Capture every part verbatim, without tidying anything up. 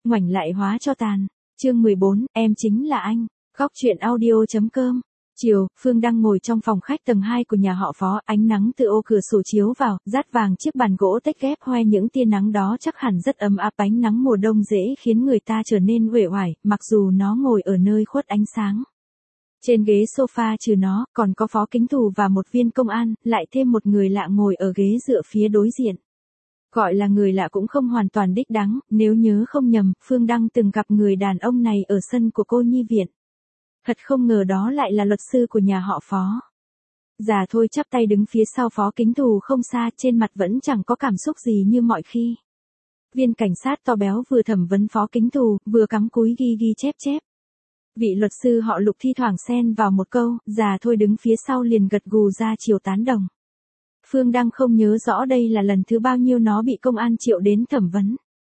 ngoảnh lại hóa cho tàn. Chương mười bốn, em chính là anh. Góc truyện audio.com. Chiều, Phương đang ngồi trong phòng khách tầng hai của nhà họ Phó, ánh nắng từ ô cửa sổ chiếu vào, rát vàng chiếc bàn gỗ tách ghép hoe những tia nắng đó chắc hẳn rất ấm áp. Ánh nắng mùa đông dễ khiến người ta trở nên uể oải, mặc dù nó ngồi ở nơi khuất ánh sáng. Trên ghế sofa trừ nó, còn có Phó Kính Thù và một viên công an, lại thêm một người lạ ngồi ở ghế dựa phía đối diện. Gọi là người lạ cũng không hoàn toàn đích đáng, nếu nhớ không nhầm, Phương Đăng từng gặp người đàn ông này ở sân của cô nhi viện. Thật không ngờ đó lại là luật sư của nhà họ Phó. Già Thôi chắp tay đứng phía sau Phó Kính Thù không xa, trên mặt vẫn chẳng có cảm xúc gì như mọi khi. Viên cảnh sát to béo vừa thẩm vấn Phó Kính Thù, vừa cắm cúi ghi ghi chép chép. Vị luật sư họ Lục thi thoảng xen vào một câu, Già Thôi đứng phía sau liền gật gù ra chiều tán đồng. Phương Đăng không nhớ rõ đây là lần thứ bao nhiêu nó bị công an triệu đến thẩm vấn.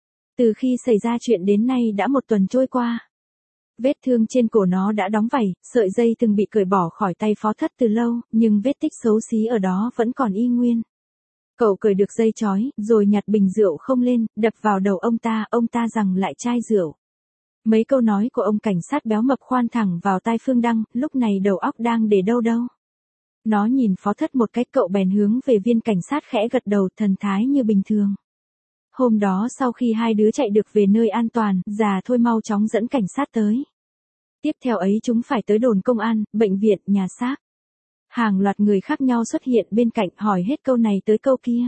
Từ khi xảy ra chuyện đến nay đã một tuần trôi qua. Vết thương trên cổ nó đã đóng vảy, sợi dây từng bị cởi bỏ khỏi tay Phó Thất từ lâu, nhưng vết tích xấu xí ở đó vẫn còn y nguyên. Cậu cởi được dây chói, rồi nhặt bình rượu không lên, đập vào đầu ông ta, ông ta giằng lại chai rượu. Mấy câu nói của ông cảnh sát béo mập khoan thẳng vào tai Phương Đăng, lúc này đầu óc đang để đâu đâu. Nó nhìn Phó Thất một cách, cậu bèn hướng về viên cảnh sát khẽ gật đầu, thần thái như bình thường. Hôm đó sau khi hai đứa chạy được về nơi an toàn, Già Thôi mau chóng dẫn cảnh sát tới. Tiếp theo ấy chúng phải tới đồn công an, bệnh viện, nhà xác. Hàng loạt người khác nhau xuất hiện bên cạnh, hỏi hết câu này tới câu kia.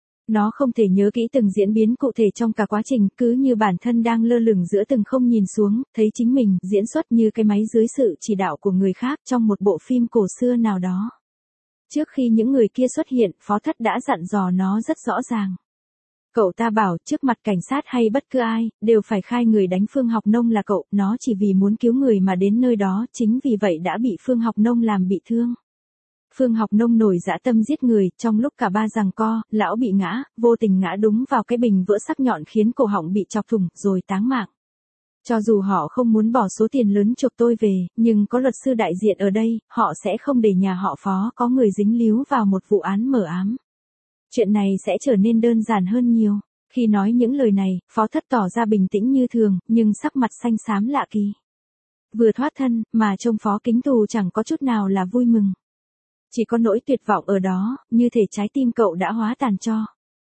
Nó không thể nhớ kỹ từng diễn biến cụ thể trong cả quá trình, cứ như bản thân đang lơ lửng giữa từng không nhìn xuống, thấy chính mình diễn xuất như cái máy dưới sự chỉ đạo của người khác trong một bộ phim cổ xưa nào đó. Trước khi những người kia xuất hiện, Phó Thất đã dặn dò nó rất rõ ràng. Cậu ta bảo, trước mặt cảnh sát hay bất cứ ai, đều phải khai người đánh Phương Học Nông là cậu, nó chỉ vì muốn cứu người mà đến nơi đó, chính vì vậy đã bị Phương Học Nông làm bị thương. Phương Học Nông nổi dã tâm giết người, trong lúc cả ba giằng co, lão bị ngã, vô tình ngã đúng vào cái bình vỡ sắc nhọn khiến cổ họng bị chọc thủng, rồi táng mạng. Cho dù họ không muốn bỏ số tiền lớn chuộc tôi về, nhưng có luật sư đại diện ở đây, họ sẽ không để nhà họ Phó có người dính líu vào một vụ án mờ ám. Chuyện này sẽ trở nên đơn giản hơn nhiều. Khi nói những lời này, Phó Thất tỏ ra bình tĩnh như thường, nhưng sắc mặt xanh xám lạ kỳ. Vừa thoát thân, mà trông Phó Kính Thù chẳng có chút nào là vui mừng. Chỉ có nỗi tuyệt vọng ở đó, như thể trái tim cậu đã hóa tàn tro.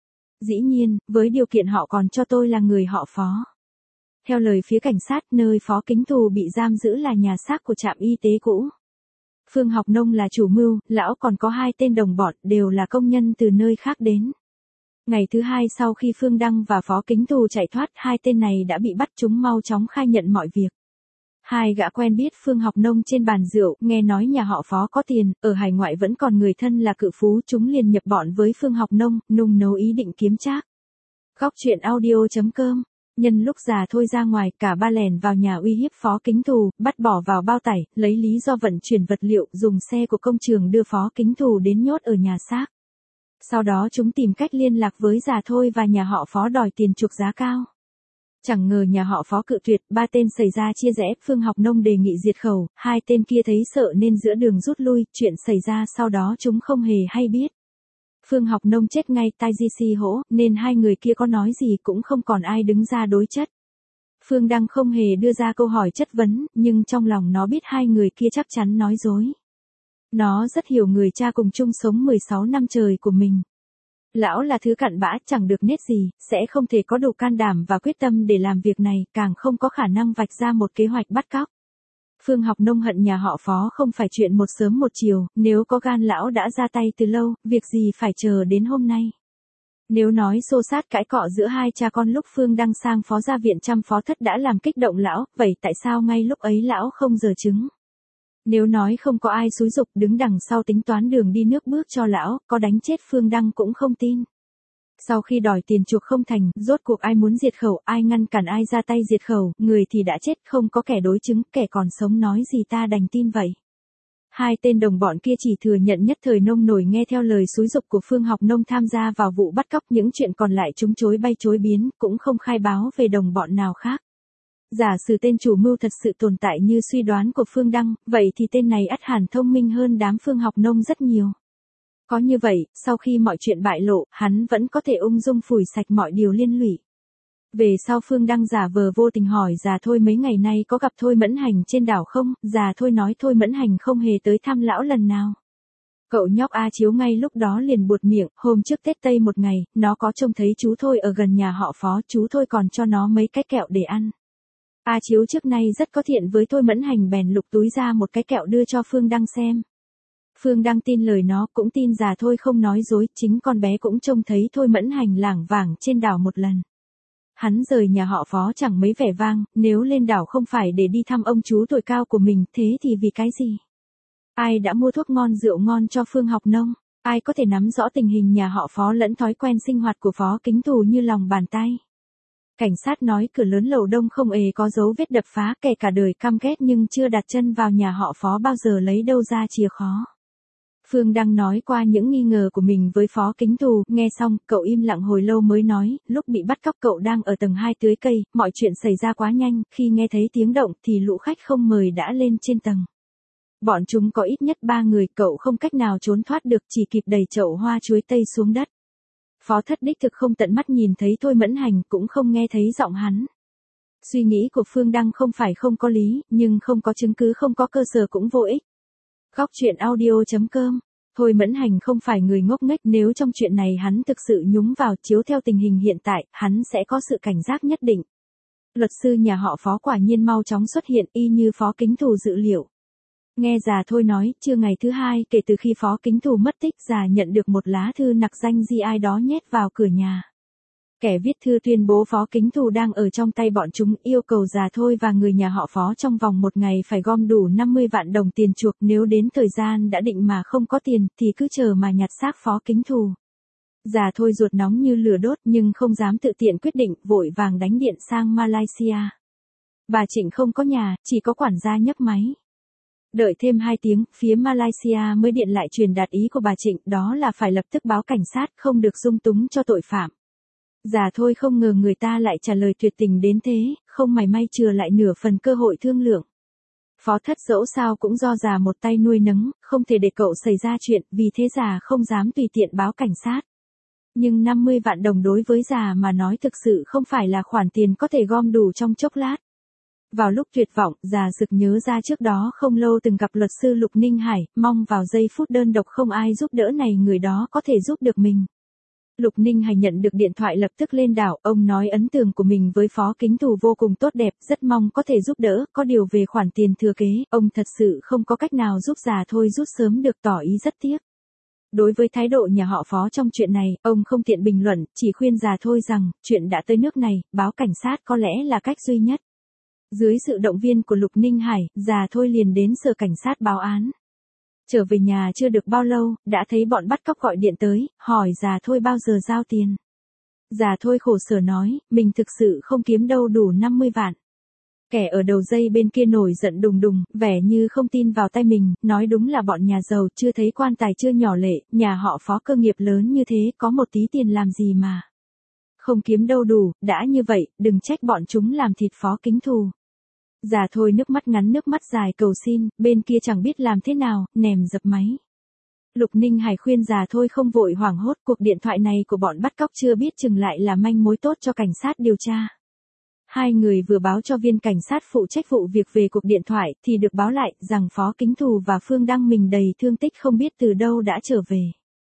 Dĩ nhiên, với điều kiện họ còn cho tôi là người họ Phó. Theo lời phía cảnh sát, nơi Phó Kính Thù bị giam giữ là nhà xác của trạm y tế cũ. Phương Học Nông là chủ mưu, lão còn có hai tên đồng bọn, đều là công nhân từ nơi khác đến. Ngày thứ hai sau khi Phương Đăng và Phó Kính Thù chạy thoát, hai tên này đã bị bắt, chúng mau chóng khai nhận mọi việc. Hai gã quen biết Phương Học Nông trên bàn rượu, nghe nói nhà họ Phó có tiền, ở hải ngoại vẫn còn người thân là cự phú, chúng liền nhập bọn với Phương Học Nông, nung nấu ý định kiếm trác. Góc truyện audio.com. Nhân lúc Già Thôi ra ngoài, cả ba lèn vào nhà uy hiếp Phó Kính Thù, bắt bỏ vào bao tải, lấy lý do vận chuyển vật liệu, dùng xe của công trường đưa Phó Kính Thù đến nhốt ở nhà xác. Sau đó chúng tìm cách liên lạc với Già Thôi và nhà họ Phó đòi tiền chuộc giá cao. Chẳng ngờ nhà họ Phó cự tuyệt, ba tên xảy ra chia rẽ, Phương Học Nông đề nghị diệt khẩu, hai tên kia thấy sợ nên giữa đường rút lui, chuyện xảy ra sau đó chúng không hề hay biết. Phương Học Nông chết ngay tai di si hỗ, nên hai người kia có nói gì cũng không còn ai đứng ra đối chất. Phương Đăng không hề đưa ra câu hỏi chất vấn, nhưng trong lòng nó biết hai người kia chắc chắn nói dối. Nó rất hiểu người cha cùng chung sống mười sáu năm trời của mình. Lão là thứ cặn bã, chẳng được nết gì, sẽ không thể có đủ can đảm và quyết tâm để làm việc này, càng không có khả năng vạch ra một kế hoạch bắt cóc. Phương Học Nông hận nhà họ Phó không phải chuyện một sớm một chiều, nếu có gan lão đã ra tay từ lâu, việc gì phải chờ đến hôm nay. Nếu nói xô xát cãi cọ giữa hai cha con lúc Phương Đăng sang Phó gia viện chăm Phó Thất đã làm kích động lão, vậy tại sao ngay lúc ấy lão không giở trứng? Nếu nói không có ai xúi giục đứng đằng sau tính toán đường đi nước bước cho lão, có đánh chết Phương Đăng cũng không tin. Sau khi đòi tiền chuộc không thành, rốt cuộc ai muốn diệt khẩu, ai ngăn cản ai ra tay diệt khẩu, người thì đã chết, không có kẻ đối chứng, kẻ còn sống nói gì ta đành tin vậy. Hai tên đồng bọn kia chỉ thừa nhận nhất thời nông nổi nghe theo lời xúi giục của Phương Học Nông tham gia vào vụ bắt cóc, những chuyện còn lại chúng chối bay chối biến, cũng không khai báo về đồng bọn nào khác. Giả sử tên chủ mưu thật sự tồn tại như suy đoán của Phương Đăng, vậy thì tên này ắt hẳn thông minh hơn đám Phương Học Nông rất nhiều. Có như vậy, sau khi mọi chuyện bại lộ, hắn vẫn có thể ung dung phủi sạch mọi điều liên lụy. Về sau Phương Đăng giả vờ vô tình hỏi già Thôi mấy ngày nay có gặp Thôi Mẫn Hành trên đảo không, già Thôi nói Thôi Mẫn Hành không hề tới thăm lão lần nào. Cậu nhóc A Chiếu ngay lúc đó liền buột miệng, hôm trước Tết Tây một ngày, nó có trông thấy chú Thôi ở gần nhà họ Phó, chú Thôi còn cho nó mấy cái kẹo để ăn. A Chiếu trước nay rất có thiện với Thôi Mẫn Hành bèn lục túi ra một cái kẹo đưa cho Phương Đăng xem. Phương Đăng tin lời nó, cũng tin già Thôi không nói dối, chính con bé cũng trông thấy Thôi Mẫn Hành lảng vảng trên đảo một lần. Hắn rời nhà họ Phó chẳng mấy vẻ vang, nếu lên đảo không phải để đi thăm ông chú tuổi cao của mình, thế thì vì cái gì? Ai đã mua thuốc ngon rượu ngon cho Phương Học Nông? Ai có thể nắm rõ tình hình nhà họ Phó lẫn thói quen sinh hoạt của Phó Kính Tù như lòng bàn tay? Cảnh sát nói cửa lớn lầu đông không hề có dấu vết đập phá, kẻ cả đời căm ghét nhưng chưa đặt chân vào nhà họ Phó bao giờ lấy đâu ra chìa khóa. Phương Đăng nói qua những nghi ngờ của mình với Phó Kính Tù, nghe xong, cậu im lặng hồi lâu mới nói, lúc bị bắt cóc cậu đang ở tầng hai tưới cây, mọi chuyện xảy ra quá nhanh, khi nghe thấy tiếng động thì lũ khách không mời đã lên trên tầng. Bọn chúng có ít nhất ba người, cậu không cách nào trốn thoát được, chỉ kịp đẩy chậu hoa chuối tây xuống đất. Phó Thất đích thực không tận mắt nhìn thấy Thôi Mẫn Hành, cũng không nghe thấy giọng hắn. Suy nghĩ của Phương Đăng không phải không có lý, nhưng không có chứng cứ không có cơ sở cũng vô ích. Góc truyện audio chấm com. Thôi Mẫn Hành không phải người ngốc nghếch, nếu trong chuyện này hắn thực sự nhúng vào, chiếu theo tình hình hiện tại, hắn sẽ có sự cảnh giác nhất định. Luật sư nhà họ Phó quả nhiên mau chóng xuất hiện, y như Phó Kính Tù dự liệu. Nghe già Thôi nói, trưa ngày thứ hai kể từ khi Phó Kính Tù mất tích, già nhận được một lá thư nặc danh gì ai đó nhét vào cửa nhà. Kẻ viết thư tuyên bố Phó Kính Tù đang ở trong tay bọn chúng, yêu cầu già Thôi và người nhà họ Phó trong vòng một ngày phải gom đủ năm mươi vạn đồng tiền chuộc, nếu đến thời gian đã định mà không có tiền, thì cứ chờ mà nhặt xác Phó Kính Tù. Già Thôi ruột nóng như lửa đốt nhưng không dám tự tiện quyết định, vội vàng đánh điện sang Malaysia. Bà Trịnh không có nhà, chỉ có quản gia nhấc máy. Đợi thêm hai tiếng, phía Malaysia mới điện lại truyền đạt ý của bà Trịnh, đó là phải lập tức báo cảnh sát, không được dung túng cho tội phạm. Già Thôi không ngờ người ta lại trả lời tuyệt tình đến thế, không mảy may chừa lại nửa phần cơ hội thương lượng. Phó Thất dẫu sao cũng do già một tay nuôi nấng, không thể để cậu xảy ra chuyện, vì thế già không dám tùy tiện báo cảnh sát. Nhưng năm mươi vạn đồng đối với già mà nói thực sự không phải là khoản tiền có thể gom đủ trong chốc lát. Vào lúc tuyệt vọng, già sực nhớ ra trước đó không lâu từng gặp luật sư Lục Ninh Hải, mong vào giây phút đơn độc không ai giúp đỡ này người đó có thể giúp được mình. Lục Ninh Hải nhận được điện thoại lập tức lên đảo, ông nói ấn tượng của mình với Phó Kính Tù vô cùng tốt đẹp, rất mong có thể giúp đỡ, có điều về khoản tiền thừa kế, ông thật sự không có cách nào giúp già Thôi rút sớm được, tỏ ý rất tiếc. Đối với thái độ nhà họ Phó trong chuyện này, ông không tiện bình luận, chỉ khuyên già Thôi rằng, chuyện đã tới nước này, báo cảnh sát có lẽ là cách duy nhất. Dưới sự động viên của Lục Ninh Hải, già Thôi liền đến sở cảnh sát báo án. Trở về nhà chưa được bao lâu, đã thấy bọn bắt cóc gọi điện tới, hỏi già Thôi bao giờ giao tiền. Già Thôi khổ sở nói, mình thực sự không kiếm đâu đủ năm mươi vạn. Kẻ ở đầu dây bên kia nổi giận đùng đùng, vẻ như không tin vào tay mình, nói đúng là bọn nhà giàu chưa thấy quan tài chưa nhỏ lệ, nhà họ Phó cơ nghiệp lớn như thế, có một tí tiền làm gì mà không kiếm đâu đủ, đã như vậy, đừng trách bọn chúng làm thịt Phó Kính Tù. Già Thôi nước mắt ngắn nước mắt dài cầu xin, bên kia chẳng biết làm thế nào, nèm dập máy. Lục Ninh Hải khuyên già Thôi không vội hoảng hốt, cuộc điện thoại này của bọn bắt cóc chưa biết chừng lại là manh mối tốt cho cảnh sát điều tra. Hai người vừa báo cho viên cảnh sát phụ trách vụ việc về cuộc điện thoại, thì được báo lại rằng Phó Kính Tù và Phương Đăng mình đầy thương tích không biết từ đâu đã trở về.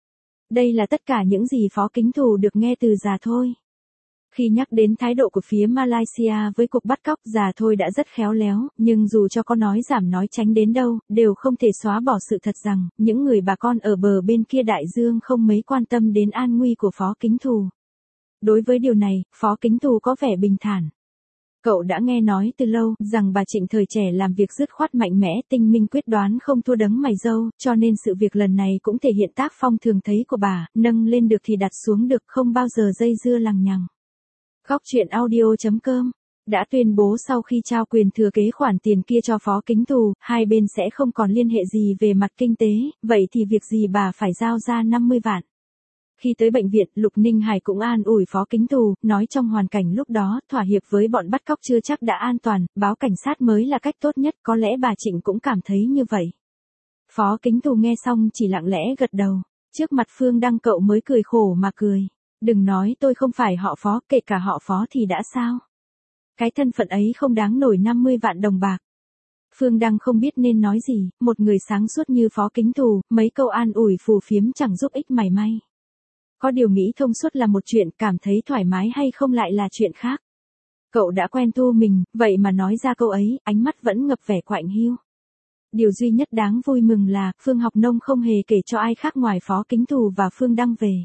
Đây là tất cả những gì Phó Kính Tù được nghe từ già Thôi. Khi nhắc đến thái độ của phía Malaysia với cuộc bắt cóc, già Thôi đã rất khéo léo, nhưng dù cho có nói giảm nói tránh đến đâu, đều không thể xóa bỏ sự thật rằng, những người bà con ở bờ bên kia đại dương không mấy quan tâm đến an nguy của Phó Kính Tù. Đối với điều này, Phó Kính Tù có vẻ bình thản. Cậu đã nghe nói từ lâu, rằng bà Trịnh thời trẻ làm việc dứt khoát mạnh mẽ, tinh minh quyết đoán không thua đấng mày râu, cho nên sự việc lần này cũng thể hiện tác phong thường thấy của bà, nâng lên được thì đặt xuống được, không bao giờ dây dưa lằng nhằng. Góc truyện audio chấm com đã tuyên bố sau khi trao quyền thừa kế khoản tiền kia cho Phó Kính Tù, hai bên sẽ không còn liên hệ gì về mặt kinh tế, vậy thì việc gì bà phải giao ra năm mươi vạn. Khi tới bệnh viện, Lục Ninh Hải cũng an ủi Phó Kính Tù, nói trong hoàn cảnh lúc đó, thỏa hiệp với bọn bắt cóc chưa chắc đã an toàn, báo cảnh sát mới là cách tốt nhất, có lẽ bà Trịnh cũng cảm thấy như vậy. Phó Kính Tù nghe xong chỉ lặng lẽ gật đầu, trước mặt Phương Đăng cậu mới cười khổ mà cười. Đừng nói tôi không phải họ Phó, kể cả họ Phó thì đã sao? Cái thân phận ấy không đáng nổi năm mươi vạn đồng bạc. Phương Đăng không biết nên nói gì, một người sáng suốt như Phó Kính Thù, mấy câu an ủi phù phiếm chẳng giúp ích mảy may. Có điều nghĩ thông suốt là một chuyện, cảm thấy thoải mái hay không lại là chuyện khác. Cậu đã quen Thu mình, vậy mà nói ra câu ấy, ánh mắt vẫn ngập vẻ quạnh hiu. Điều duy nhất đáng vui mừng là, Phương Học Nông không hề kể cho ai khác ngoài Phó Kính Thù và Phương Đăng về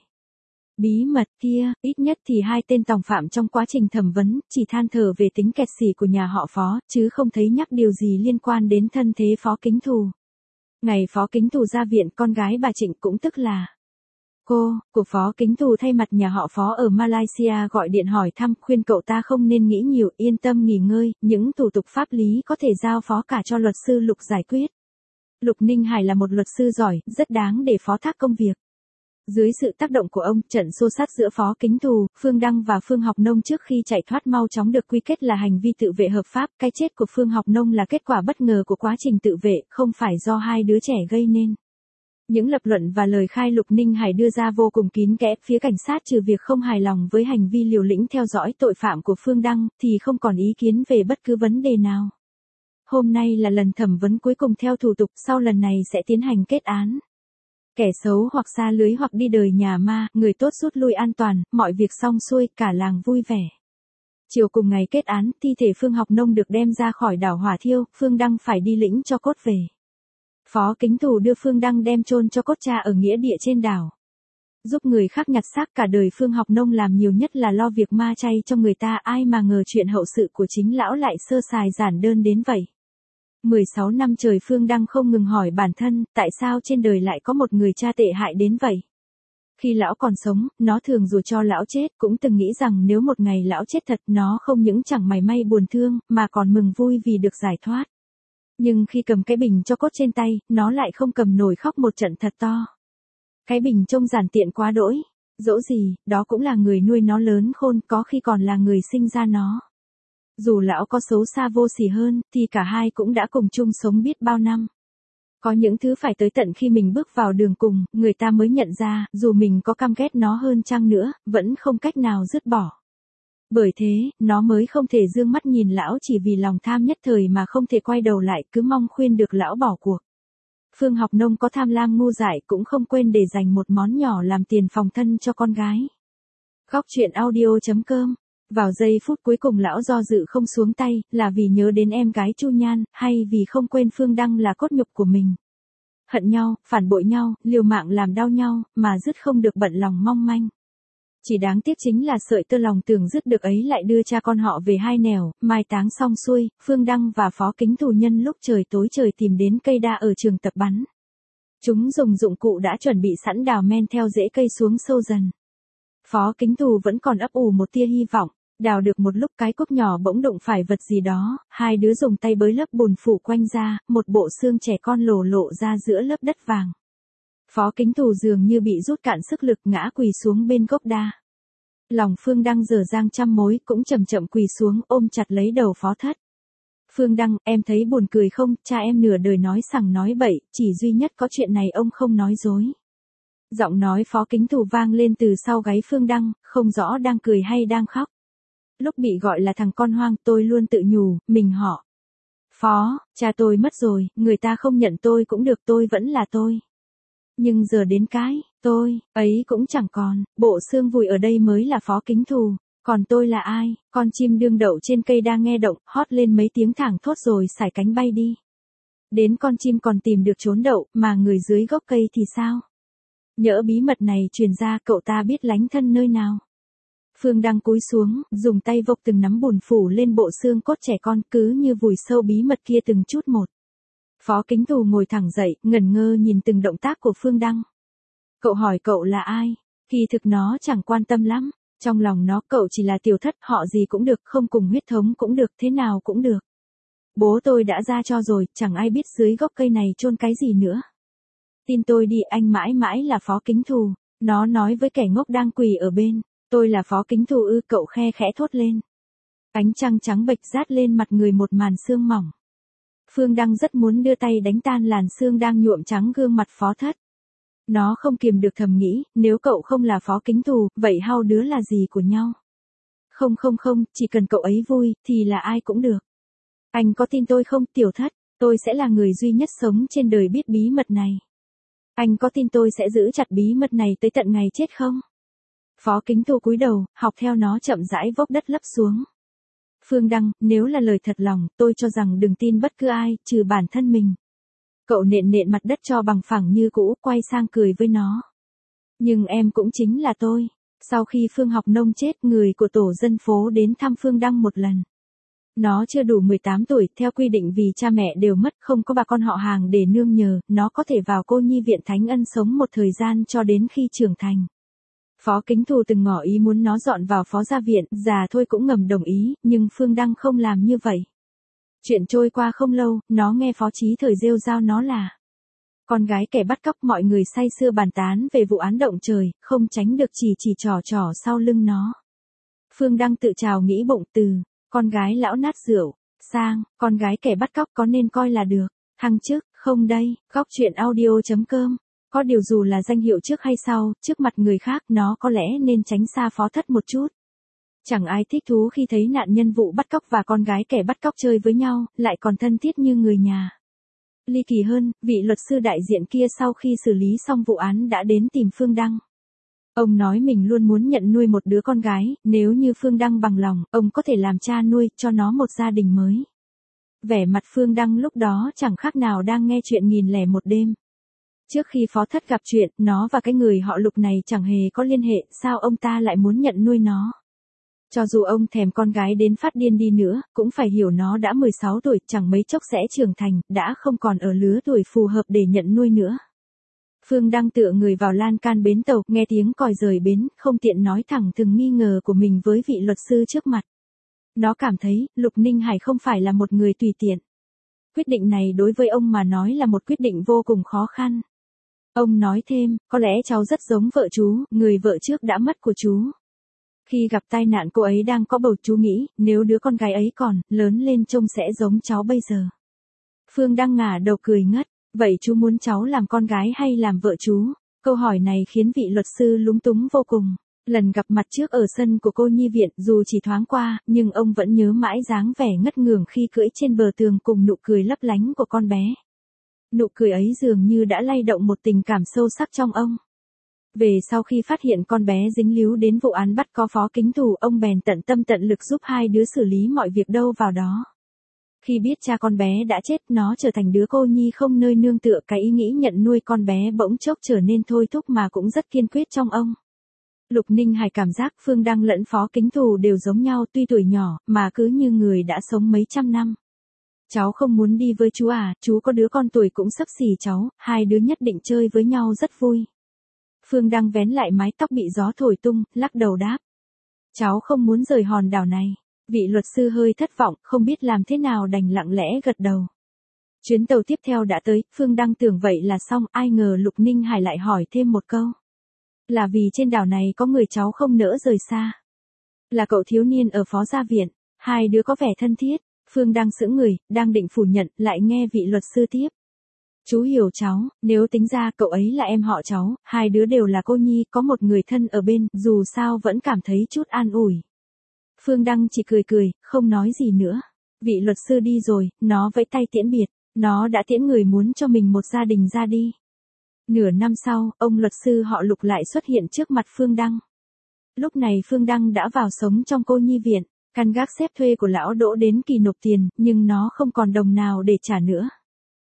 bí mật kia, ít nhất thì hai tên tòng phạm trong quá trình thẩm vấn, chỉ than thở về tính kẹt xỉ của nhà họ Phó, chứ không thấy nhắc điều gì liên quan đến thân thế Phó Kính Thù. Ngày Phó Kính Thù ra viện, con gái bà Trịnh cũng tức là cô, của Phó Kính Thù thay mặt nhà họ Phó ở Malaysia gọi điện hỏi thăm, khuyên cậu ta không nên nghĩ nhiều, yên tâm nghỉ ngơi, những thủ tục pháp lý có thể giao phó cả cho luật sư Lục giải quyết. Lục Ninh Hải là một luật sư giỏi, rất đáng để phó thác công việc. Dưới sự tác động của ông, trận xô xát giữa Phó Kính Thù, Phương Đăng và Phương Học Nông trước khi chạy thoát mau chóng được quy kết là hành vi tự vệ hợp pháp. Cái chết của Phương Học Nông là kết quả bất ngờ của quá trình tự vệ, không phải do hai đứa trẻ gây nên. Những lập luận và lời khai Lục Ninh Hải đưa ra vô cùng kín kẽ, phía cảnh sát trừ việc không hài lòng với hành vi liều lĩnh theo dõi tội phạm của Phương Đăng, thì không còn ý kiến về bất cứ vấn đề nào. Hôm nay là lần thẩm vấn cuối cùng theo thủ tục, sau lần này sẽ tiến hành kết án. Kẻ xấu hoặc xa lưới hoặc đi đời nhà ma, người tốt rút lui an toàn, mọi việc xong xuôi, cả làng vui vẻ. Chiều cùng ngày kết án, thi thể Phương Học Nông được đem ra khỏi đảo hỏa thiêu, Phương Đăng phải đi lĩnh cho cốt về. Phó Kính Thù đưa Phương Đăng đem chôn cho cốt cha ở nghĩa địa trên đảo. Giúp người khác nhặt xác, cả đời Phương Học Nông làm nhiều nhất là lo việc ma chay cho người ta, ai mà ngờ chuyện hậu sự của chính lão lại sơ sài giản đơn đến vậy. mười sáu năm trời Phương Đăng không ngừng hỏi bản thân, tại sao trên đời lại có một người cha tệ hại đến vậy? Khi lão còn sống, nó thường dù cho lão chết, cũng từng nghĩ rằng nếu một ngày lão chết thật, nó không những chẳng mảy may buồn thương, mà còn mừng vui vì được giải thoát. Nhưng khi cầm cái bình cho cốt trên tay, nó lại không cầm nổi, khóc một trận thật to. Cái bình trông giản tiện quá đỗi. Dẫu gì, đó cũng là người nuôi nó lớn khôn, có khi còn là người sinh ra nó. Dù lão có xấu xa vô sỉ hơn, thì cả hai cũng đã cùng chung sống biết bao năm. Có những thứ phải tới tận khi mình bước vào đường cùng, người ta mới nhận ra, dù mình có căm ghét nó hơn chăng nữa, vẫn không cách nào dứt bỏ. Bởi thế, nó mới không thể dương mắt nhìn lão chỉ vì lòng tham nhất thời mà không thể quay đầu lại, cứ mong khuyên được lão bỏ cuộc. Phương Học Nông có tham lam ngu dại cũng không quên để dành một món nhỏ làm tiền phòng thân cho con gái. Góc truyện audio chấm com. Vào giây phút cuối cùng lão do dự không xuống tay, là vì nhớ đến em gái Chu Nhan, hay vì không quên Phương Đăng là cốt nhục của mình. Hận nhau, phản bội nhau, liều mạng làm đau nhau, mà dứt không được bận lòng mong manh. Chỉ đáng tiếc chính là sợi tơ lòng tưởng dứt được ấy lại đưa cha con họ về hai nẻo, mai táng xong xuôi, Phương Đăng và Phó Kính Thù nhân lúc trời tối trời tìm đến cây đa ở trường tập bắn. Chúng dùng dụng cụ đã chuẩn bị sẵn đào men theo rễ cây xuống sâu dần. Phó Kính Thù vẫn còn ấp ủ một tia hy vọng, đào được một lúc cái cốc nhỏ bỗng đụng phải vật gì đó, hai đứa dùng tay bới lớp bùn phủ quanh ra, một bộ xương trẻ con lổ lộ ra giữa lớp đất vàng. Phó Kính Thù dường như bị rút cạn sức lực ngã quỳ xuống bên gốc đa. Lòng Phương Đăng dở dang trăm mối cũng chậm chậm quỳ xuống ôm chặt lấy đầu Phó Thất. Phương Đăng, em thấy buồn cười không, cha em nửa đời nói sằng nói bậy, chỉ duy nhất có chuyện này ông không nói dối. Giọng nói Phó Kính Thù vang lên từ sau gáy Phương Đăng, không rõ đang cười hay đang khóc. Lúc bị gọi là thằng con hoang, tôi luôn tự nhủ, mình họ. Phó, cha tôi mất rồi, người ta không nhận tôi cũng được, tôi vẫn là tôi. Nhưng giờ đến cái, tôi, ấy cũng chẳng còn, bộ xương vùi ở đây mới là Phó Kính Thù, còn tôi là ai? Con chim đương đậu trên cây đang nghe động, hót lên mấy tiếng thảng thốt rồi sải cánh bay đi. Đến con chim còn tìm được trốn đậu, mà người dưới gốc cây thì sao? Nhỡ bí mật này truyền ra, cậu ta biết lánh thân nơi nào? Phương Đăng cúi xuống, dùng tay vộc từng nắm bùn phủ lên bộ xương cốt trẻ con, cứ như vùi sâu bí mật kia từng chút một. Phó Kính Thù ngồi thẳng dậy, ngẩn ngơ nhìn từng động tác của Phương Đăng. Cậu hỏi cậu là ai? Kỳ thực nó chẳng quan tâm lắm. Trong lòng nó cậu chỉ là tiểu thất, họ gì cũng được, không cùng huyết thống cũng được, thế nào cũng được. Bố tôi đã ra cho rồi, chẳng ai biết dưới gốc cây này chôn cái gì nữa. Tin tôi đi, anh mãi mãi là Phó Kính Thù. Nó nói với kẻ ngốc đang quỳ ở bên. Tôi là Phó Kính Thù ư, cậu khe khẽ thốt lên. Ánh trăng trắng bệch rát lên mặt người một màn sương mỏng. Phương Đăng rất muốn đưa tay đánh tan làn sương đang nhuộm trắng gương mặt Phó Thất. Nó không kiềm được thầm nghĩ, nếu cậu không là Phó Kính Thù, vậy hao đứa là gì của nhau? Không không không, chỉ cần cậu ấy vui, thì là ai cũng được. Anh có tin tôi không, Tiểu Thất, tôi sẽ là người duy nhất sống trên đời biết bí mật này. Anh có tin tôi sẽ giữ chặt bí mật này tới tận ngày chết không? Phó Kính Thù cúi đầu, học theo nó chậm rãi vốc đất lấp xuống. Phương Đăng, nếu là lời thật lòng, tôi cho rằng đừng tin bất cứ ai, trừ bản thân mình. Cậu nện nện mặt đất cho bằng phẳng như cũ, quay sang cười với nó. Nhưng em cũng chính là tôi. Sau khi Phương Học Nông chết, người của tổ dân phố đến thăm Phương Đăng một lần. Nó chưa đủ mười tám tuổi, theo quy định vì cha mẹ đều mất, không có bà con họ hàng để nương nhờ, nó có thể vào cô nhi viện Thánh Ân sống một thời gian cho đến khi trưởng thành. Phó Kính Thù từng ngỏ ý muốn nó dọn vào phó gia viện, già thôi cũng ngầm đồng ý, nhưng Phương Đăng không làm như vậy. Chuyện trôi qua không lâu, nó nghe Phó Chí Thời rêu rao nó là con gái kẻ bắt cóc. Mọi người say sưa bàn tán về vụ án động trời, không tránh được chỉ chỉ trò trò sau lưng nó. Phương Đăng tự trào nghĩ bụng, từ con gái lão nát rượu sang con gái kẻ bắt cóc có nên coi là được thăng chức không đây? Góc truyện audio chấm com. Có điều dù là danh hiệu trước hay sau, trước mặt người khác nó có lẽ nên tránh xa Phó Thất một chút. Chẳng ai thích thú khi thấy nạn nhân vụ bắt cóc và con gái kẻ bắt cóc chơi với nhau, lại còn thân thiết như người nhà. Ly kỳ hơn, vị luật sư đại diện kia sau khi xử lý xong vụ án đã đến tìm Phương Đăng. Ông nói mình luôn muốn nhận nuôi một đứa con gái, nếu như Phương Đăng bằng lòng, ông có thể làm cha nuôi cho nó một gia đình mới. Vẻ mặt Phương Đăng lúc đó chẳng khác nào đang nghe chuyện nghìn lẻ một đêm. Trước khi Phó Thất gặp chuyện, nó và cái người họ Lục này chẳng hề có liên hệ, sao ông ta lại muốn nhận nuôi nó? Cho dù ông thèm con gái đến phát điên đi nữa, cũng phải hiểu nó đã mười sáu tuổi, chẳng mấy chốc sẽ trưởng thành, đã không còn ở lứa tuổi phù hợp để nhận nuôi nữa. Phương Đăng tựa người vào lan can bến tàu, nghe tiếng còi rời bến, không tiện nói thẳng thừng nghi ngờ của mình với vị luật sư trước mặt. Nó cảm thấy, Lục Ninh Hải không phải là một người tùy tiện. Quyết định này đối với ông mà nói là một quyết định vô cùng khó khăn. Ông nói thêm, có lẽ cháu rất giống vợ chú, người vợ trước đã mất của chú. Khi gặp tai nạn cô ấy đang có bầu, chú nghĩ, nếu đứa con gái ấy còn, lớn lên trông sẽ giống cháu bây giờ. Phương Đăng ngả đầu cười ngất, vậy chú muốn cháu làm con gái hay làm vợ chú? Câu hỏi này khiến vị luật sư lúng túng vô cùng. Lần gặp mặt trước ở sân của cô nhi viện, dù chỉ thoáng qua, nhưng ông vẫn nhớ mãi dáng vẻ ngất ngường khi cưỡi trên bờ tường cùng nụ cười lấp lánh của con bé. Nụ cười ấy dường như đã lay động một tình cảm sâu sắc trong ông. Về sau khi phát hiện con bé dính líu đến vụ án bắt có Phó Kính Thù, ông bèn tận tâm tận lực giúp hai đứa xử lý mọi việc đâu vào đó. Khi biết cha con bé đã chết, nó trở thành đứa cô nhi không nơi nương tựa, cái ý nghĩ nhận nuôi con bé bỗng chốc trở nên thôi thúc mà cũng rất kiên quyết trong ông. Lục Ninh Hải cảm giác Phương Đăng lẫn Phó Kính Thù đều giống nhau, tuy tuổi nhỏ, mà cứ như người đã sống mấy trăm năm. Cháu không muốn đi với chú à, chú có đứa con tuổi cũng xấp xỉ cháu, hai đứa nhất định chơi với nhau rất vui. Phương Đăng vén lại mái tóc bị gió thổi tung, lắc đầu đáp. Cháu không muốn rời hòn đảo này. Vị luật sư hơi thất vọng, không biết làm thế nào đành lặng lẽ gật đầu. Chuyến tàu tiếp theo đã tới, Phương Đăng tưởng vậy là xong, ai ngờ Lục Ninh Hải lại hỏi thêm một câu. Là vì trên đảo này có người cháu không nỡ rời xa. Là cậu thiếu niên ở phó gia viện, hai đứa có vẻ thân thiết. Phương Đăng sững người, đang định phủ nhận, lại nghe vị luật sư tiếp. Chú hiểu cháu, nếu tính ra cậu ấy là em họ cháu, hai đứa đều là cô nhi, có một người thân ở bên, dù sao vẫn cảm thấy chút an ủi. Phương Đăng chỉ cười cười, không nói gì nữa. Vị luật sư đi rồi, nó vẫy tay tiễn biệt, nó đã tiễn người muốn cho mình một gia đình ra đi. Nửa năm sau, ông luật sư họ Lục lại xuất hiện trước mặt Phương Đăng. Lúc này Phương Đăng đã vào sống trong cô nhi viện, căn gác xếp thuê của lão Đỗ đến kỳ nộp tiền, nhưng nó không còn đồng nào để trả nữa.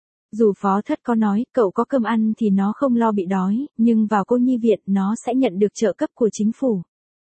Dù Phó Thất có nói, cậu có cơm ăn thì nó không lo bị đói, nhưng vào cô nhi viện nó sẽ nhận được trợ cấp của chính phủ.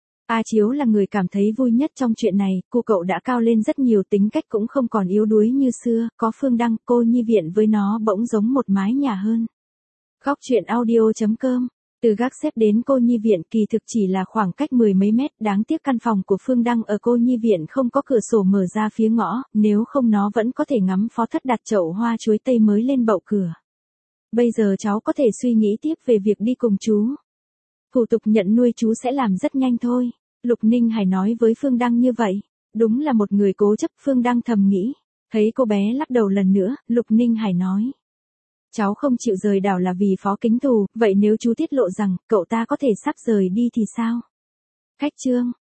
A Chiếu là người cảm thấy vui nhất trong chuyện này, cô cậu đã cao lên rất nhiều, tính cách cũng không còn yếu đuối như xưa, có Phương Đăng, cô nhi viện với nó bỗng giống một mái nhà hơn. Góc truyện audio chấm com. Từ gác xếp đến cô nhi viện kỳ thực chỉ là khoảng cách mười mấy mét, đáng tiếc căn phòng của Phương Đăng ở cô nhi viện không có cửa sổ mở ra phía ngõ, nếu không nó vẫn có thể ngắm Phó Thất đặt chậu hoa chuối tây mới lên bậu cửa. Bây giờ cháu có thể suy nghĩ tiếp về việc đi cùng chú. Thủ tục nhận nuôi chú sẽ làm rất nhanh thôi. Lục Ninh Hải nói với Phương Đăng như vậy. Đúng là một người cố chấp, Phương Đăng thầm nghĩ. Thấy cô bé lắc đầu lần nữa, Lục Ninh Hải nói. Cháu không chịu rời đảo là vì Phó Kính Thù, vậy nếu chú tiết lộ rằng, cậu ta có thể sắp rời đi thì sao? Khách Trương,